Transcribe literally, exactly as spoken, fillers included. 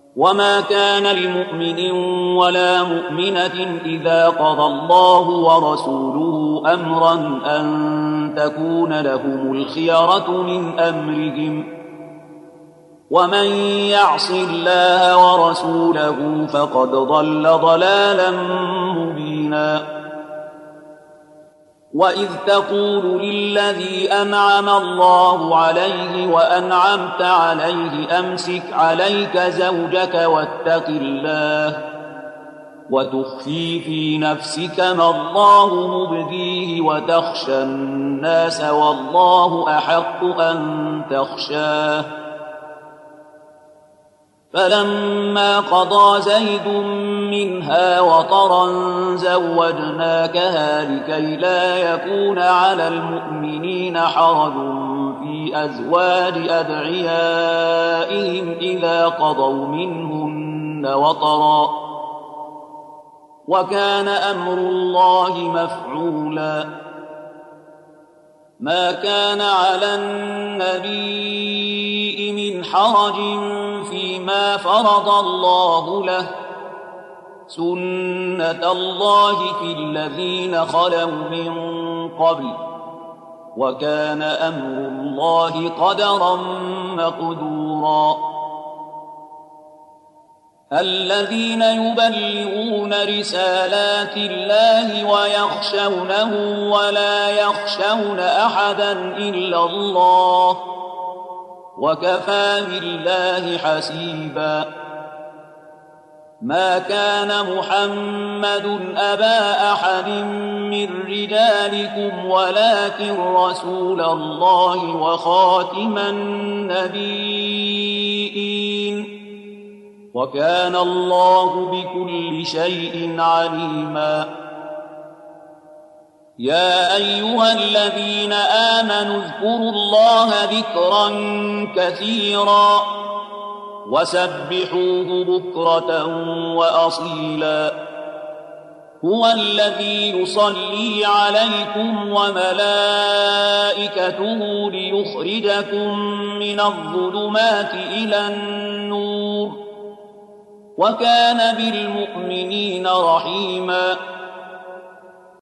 وما كان لمؤمن ولا مؤمنة إذا قضى الله ورسوله أمرا أن تكون لهم الخيرة من أمرهم ومن يعص الله ورسوله فقد ضل ضلالا مبينا وإذ تقول للذي أنعم الله عليه وأنعمت عليه أمسك عليك زوجك واتق الله وتخفي في نفسك ما الله مبديه وتخشى الناس والله أحق أن تخشاه فلما قضى زيد منها وطرا زوجناكها لكي لا يكون على المؤمنين حرج في أزواج أدعيائهم إذا قضوا منهن وطرا وكان أمر الله مفعولا ما كان على النبي من حرج فيما فرض الله له سنة الله في الذين خلوا من قبل وكان أمر الله قدرا مقدورا الذين يبلغون رسالات الله ويخشونه ولا يخشون أحدا إلا الله وكفى بالله حسيبا ما كان محمد أبا أحد من رجالكم ولكن رسول الله وخاتم النبيين وكان الله بكل شيء عليما يا أيها الذين آمنوا اذكروا الله ذكرا كثيرا وسبحوه بكرة وأصيلا هو الذي يصلي عليكم وملائكته ليخرجكم من الظلمات إلى النور وكان بالمؤمنين رحيما